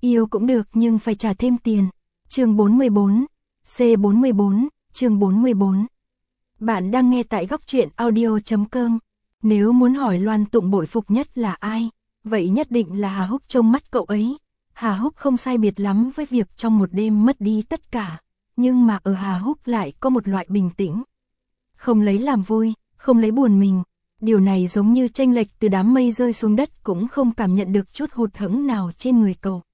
Yêu cũng được nhưng phải trả thêm tiền. Chương 44, C44, chương 44. Bạn đang nghe tại góc truyện audio.com. Nếu muốn hỏi Loan Tụng bội phục nhất là ai, vậy nhất định là Hà Húc trong mắt cậu ấy. Hà Húc không sai biệt lắm với việc trong một đêm mất đi tất cả, nhưng mà ở Hà Húc lại có một loại bình tĩnh. Không lấy làm vui, không lấy buồn mình. Điều này giống như chênh lệch từ đám mây rơi xuống đất cũng không cảm nhận được chút hụt hẫng nào trên người cậu.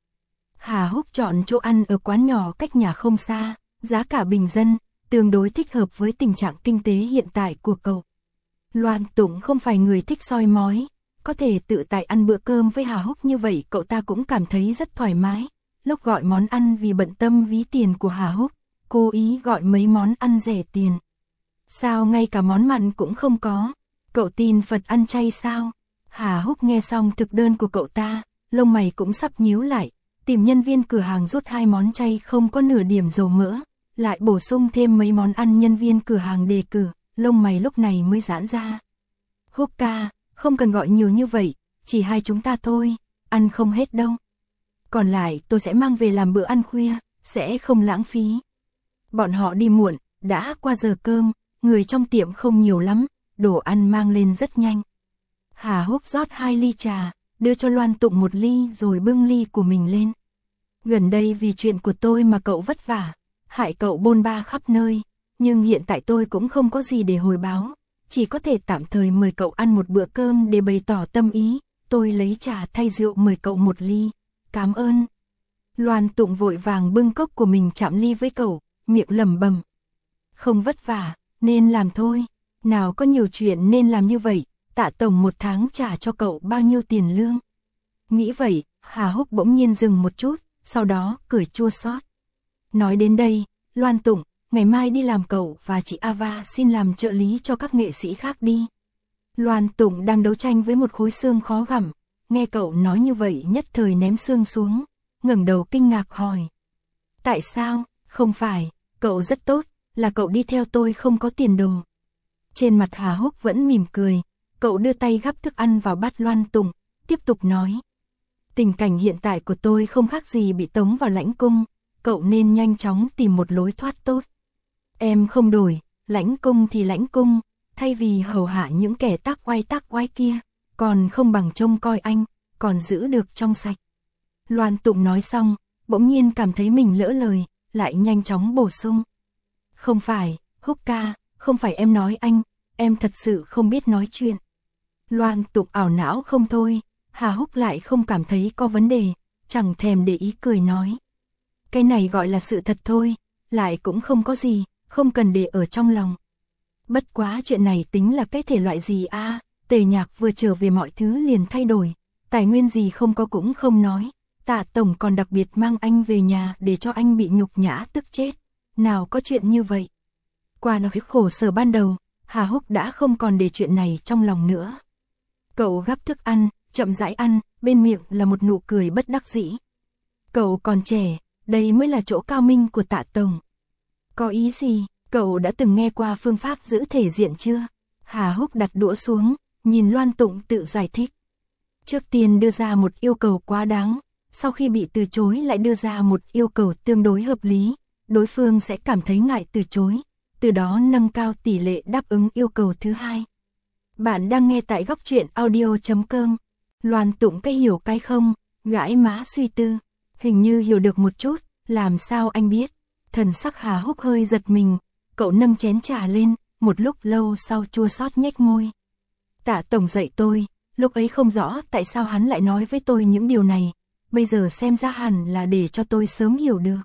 Hà Húc chọn chỗ ăn ở quán nhỏ cách nhà không xa, giá cả bình dân, tương đối thích hợp với tình trạng kinh tế hiện tại của cậu. Loan Tụng không phải người thích soi mói, có thể tự tại ăn bữa cơm với Hà Húc như vậy cậu ta cũng cảm thấy rất thoải mái. Lúc gọi món ăn vì bận tâm ví tiền của Hà Húc, cố ý gọi mấy món ăn rẻ tiền. Sao ngay cả món mặn cũng không có? Cậu tin Phật ăn chay sao? Hà Húc nghe xong thực đơn của cậu ta, lông mày cũng sắp nhíu lại, tìm nhân viên cửa hàng rút 2 món chay không có nửa điểm dầu mỡ, lại bổ sung thêm mấy món ăn nhân viên cửa hàng đề cử, lông mày lúc này mới giãn ra. Húc ca, không cần gọi nhiều như vậy, chỉ 2 chúng ta thôi, ăn không hết đâu. Còn lại tôi sẽ mang về làm bữa ăn khuya, sẽ không lãng phí. Bọn họ đi muộn, đã qua giờ cơm, người trong tiệm không nhiều lắm, đồ ăn mang lên rất nhanh. Hà Húc rót 2 ly trà, đưa cho Loan Tụng 1 ly rồi bưng ly của mình lên. Gần đây vì chuyện của tôi mà cậu vất vả, hại cậu bôn ba khắp nơi, nhưng hiện tại tôi cũng không có gì để hồi báo, chỉ có thể tạm thời mời cậu ăn một bữa cơm để bày tỏ tâm ý, tôi lấy trà thay rượu mời cậu 1 ly, cảm ơn. Loan Tụng vội vàng bưng cốc của mình chạm ly với cậu, miệng lẩm bẩm. Không vất vả, nên làm thôi, nào có nhiều chuyện nên làm như vậy, Tạ tổng 1 tháng trả cho cậu bao nhiêu tiền lương. Nghĩ vậy, Hà Húc bỗng nhiên dừng một chút, sau đó cười chua xót. Nói đến đây, Loan Tụng, ngày mai đi làm cậu và chị Ava xin làm trợ lý cho các nghệ sĩ khác đi. Loan Tụng đang đấu tranh với một khối xương khó gặm, nghe cậu nói như vậy nhất thời ném xương xuống, ngẩng đầu kinh ngạc hỏi. Tại sao? Không phải, cậu rất tốt, là cậu đi theo tôi không có tiền đồ. Trên mặt Hà Húc vẫn mỉm cười, cậu đưa tay gắp thức ăn vào bát Loan Tụng, tiếp tục nói. Tình cảnh hiện tại của tôi không khác gì bị tống vào lãnh cung, cậu nên nhanh chóng tìm một lối thoát tốt. Em không đổi, lãnh cung thì lãnh cung, thay vì hầu hạ những kẻ tác oai kia, còn không bằng trông coi anh, còn giữ được trong sạch. Loan Tụng nói xong, bỗng nhiên cảm thấy mình lỡ lời, lại nhanh chóng bổ sung. Không phải, Húc ca, không phải em nói anh, em thật sự không biết nói chuyện. Loan Tụng ảo não không thôi, Hà Húc lại không cảm thấy có vấn đề, chẳng thèm để ý cười nói. Cái này gọi là sự thật thôi, lại cũng không có gì, không cần để ở trong lòng. Bất quá chuyện này tính là cái thể loại gì a? Tề Nhạc vừa trở về mọi thứ liền thay đổi, tài nguyên gì không có cũng không nói, Tạ tổng còn đặc biệt mang anh về nhà để cho anh bị nhục nhã tức chết. Nào có chuyện như vậy. Qua nỗi khổ sở ban đầu, Hà Húc đã không còn để chuyện này trong lòng nữa. Cậu gắp thức ăn, chậm rãi ăn, bên miệng là một nụ cười bất đắc dĩ. Cậu còn trẻ, đây mới là chỗ cao minh của Tạ tổng. Có ý gì, cậu đã từng nghe qua phương pháp giữ thể diện chưa? Hà Húc đặt đũa xuống, nhìn Loan Tụng tự giải thích. Trước tiên đưa ra một yêu cầu quá đáng, sau khi bị từ chối lại đưa ra một yêu cầu tương đối hợp lý, đối phương sẽ cảm thấy ngại từ chối, từ đó nâng cao tỷ lệ đáp ứng yêu cầu thứ hai. Bạn đang nghe tại góc truyện audio.com. Loan Tụng cái hiểu cái không, gãi má suy tư, hình như hiểu được một chút, làm sao anh biết? Thần sắc Hà Húc hơi giật mình, cậu nâng chén trà lên, một lúc lâu sau chua xót nhếch môi. Tạ tổng dạy tôi, lúc ấy không rõ tại sao hắn lại nói với tôi những điều này, bây giờ xem ra hẳn là để cho tôi sớm hiểu được.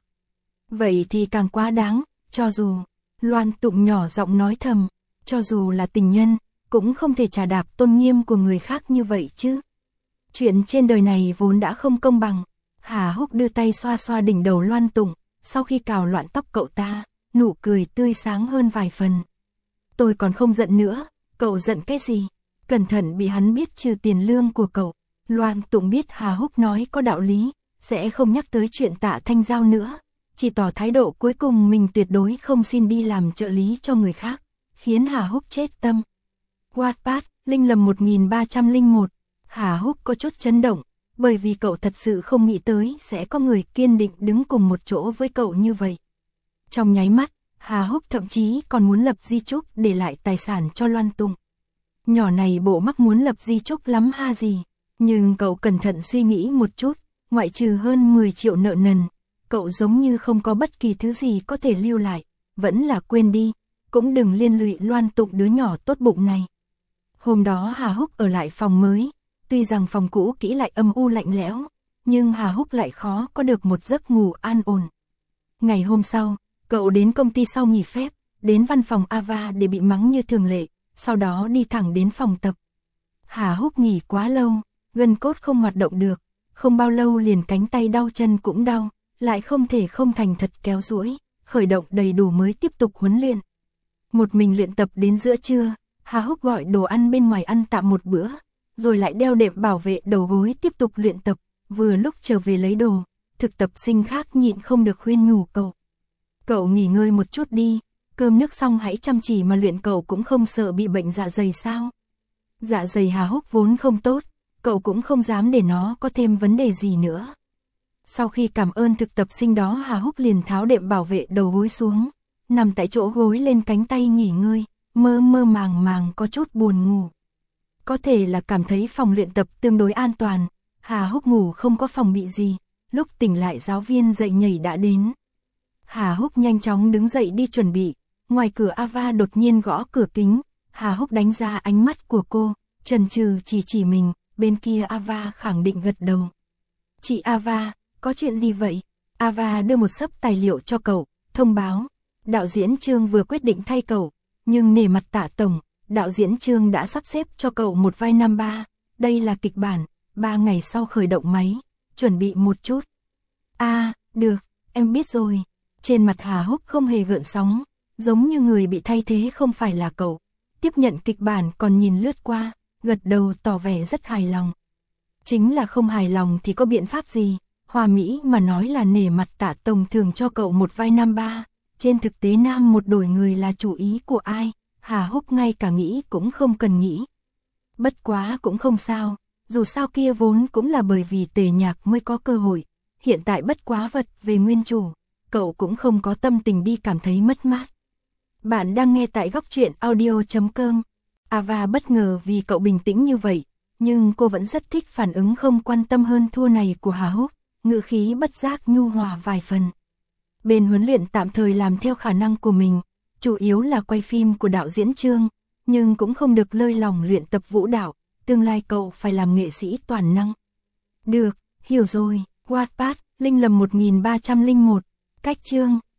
Vậy thì càng quá đáng, cho dù, Loan Tụng nhỏ giọng nói thầm, cho dù là tình nhân, cũng không thể chà đạp tôn nghiêm của người khác như vậy chứ. Chuyện trên đời này vốn đã không công bằng. Hà Húc đưa tay xoa xoa đỉnh đầu Loan Tụng, sau khi cào loạn tóc cậu ta, nụ cười tươi sáng hơn vài phần. Tôi còn không giận nữa, cậu giận cái gì? Cẩn thận bị hắn biết trừ tiền lương của cậu. Loan Tụng biết Hà Húc nói có đạo lý, sẽ không nhắc tới chuyện Tạ Thanh Giao nữa, chỉ tỏ thái độ cuối cùng mình tuyệt đối không xin đi làm trợ lý cho người khác, khiến Hà Húc chết tâm. Wattpad, Linh Lầm 1301, Hà Húc có chút chấn động, bởi vì cậu thật sự không nghĩ tới sẽ có người kiên định đứng cùng một chỗ với cậu như vậy. Trong nháy mắt, Hà Húc thậm chí còn muốn lập di chúc để lại tài sản cho Loan Tụng. Nhỏ này bộ mắc muốn lập di chúc lắm ha gì, nhưng cậu cẩn thận suy nghĩ một chút, ngoại trừ hơn 10 triệu nợ nần, cậu giống như không có bất kỳ thứ gì có thể lưu lại, vẫn là quên đi, cũng đừng liên lụy Loan Tụng đứa nhỏ tốt bụng này. Hôm đó Hà Húc ở lại phòng mới, tuy rằng phòng cũ kỹ lại âm u lạnh lẽo, nhưng Hà Húc lại khó có được một giấc ngủ an ổn. Ngày hôm sau, cậu đến công ty sau nghỉ phép, đến văn phòng Ava để bị mắng như thường lệ, sau đó đi thẳng đến phòng tập. Hà Húc nghỉ quá lâu, gân cốt không hoạt động được, không bao lâu liền cánh tay đau chân cũng đau, lại không thể không thành thật kéo duỗi, khởi động đầy đủ mới tiếp tục huấn luyện. Một mình luyện tập đến giữa trưa, Hà Húc gọi đồ ăn bên ngoài ăn tạm một bữa, rồi lại đeo đệm bảo vệ đầu gối tiếp tục luyện tập, vừa lúc trở về lấy đồ, thực tập sinh khác nhịn không được khuyên nhủ cậu. Cậu nghỉ ngơi một chút đi, cơm nước xong hãy chăm chỉ mà luyện, cậu cũng không sợ bị bệnh dạ dày sao? Dạ dày Hà Húc vốn không tốt, cậu cũng không dám để nó có thêm vấn đề gì nữa. Sau khi cảm ơn thực tập sinh đó, Hà Húc liền tháo đệm bảo vệ đầu gối xuống, nằm tại chỗ gối lên cánh tay nghỉ ngơi, mơ mơ màng màng có chút buồn ngủ. Có thể là cảm thấy phòng luyện tập tương đối an toàn, Hà Húc ngủ không có phòng bị gì, lúc tỉnh lại giáo viên dạy nhảy đã đến. Hà Húc nhanh chóng đứng dậy đi chuẩn bị, ngoài cửa Ava đột nhiên gõ cửa kính, Hà Húc đánh ra ánh mắt của cô, chần chừ chỉ mình, bên kia Ava khẳng định gật đầu. Chị Ava, có chuyện gì vậy? Ava đưa một xấp tài liệu cho cậu, thông báo, đạo diễn Trương vừa quyết định thay cậu, nhưng nể mặt Tạ tổng, đạo diễn Trương đã sắp xếp cho cậu một vai nam ba, đây là kịch bản, 3 ngày sau khởi động máy, chuẩn bị một chút. Được, em biết rồi. Trên mặt Hà Húc không hề gợn sóng, giống như người bị thay thế không phải là cậu. Tiếp nhận kịch bản còn nhìn lướt qua, gật đầu tỏ vẻ rất hài lòng. Chính là không hài lòng thì có biện pháp gì, Hoa Mỹ mà nói là nể mặt Tạ tổng thường cho cậu một vai nam ba, trên thực tế nam một đổi người là chủ ý của ai, Hà Húc ngay cả nghĩ cũng không cần nghĩ. Bất quá cũng không sao, dù sao kia vốn cũng là bởi vì Tề Nhạc mới có cơ hội, hiện tại bất quá vật về nguyên chủ, cậu cũng không có tâm tình đi cảm thấy mất mát. Bạn đang nghe tại góc truyện audio.com. Ava bất ngờ vì cậu bình tĩnh như vậy, nhưng cô vẫn rất thích phản ứng không quan tâm hơn thua này của Hà Húc, ngữ khí bất giác nhu hòa vài phần. Bên huấn luyện tạm thời làm theo khả năng của mình, chủ yếu là quay phim của đạo diễn Trương, nhưng cũng không được lơi lòng luyện tập vũ đạo, tương lai cậu phải làm nghệ sĩ toàn năng. Được, hiểu rồi. Wattpad, Linh Lầm 1301, cách chương.